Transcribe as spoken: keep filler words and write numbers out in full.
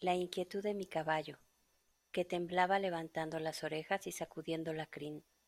la inquietud de mi caballo, que temblaba levantando las orejas y sacudiendo la crin.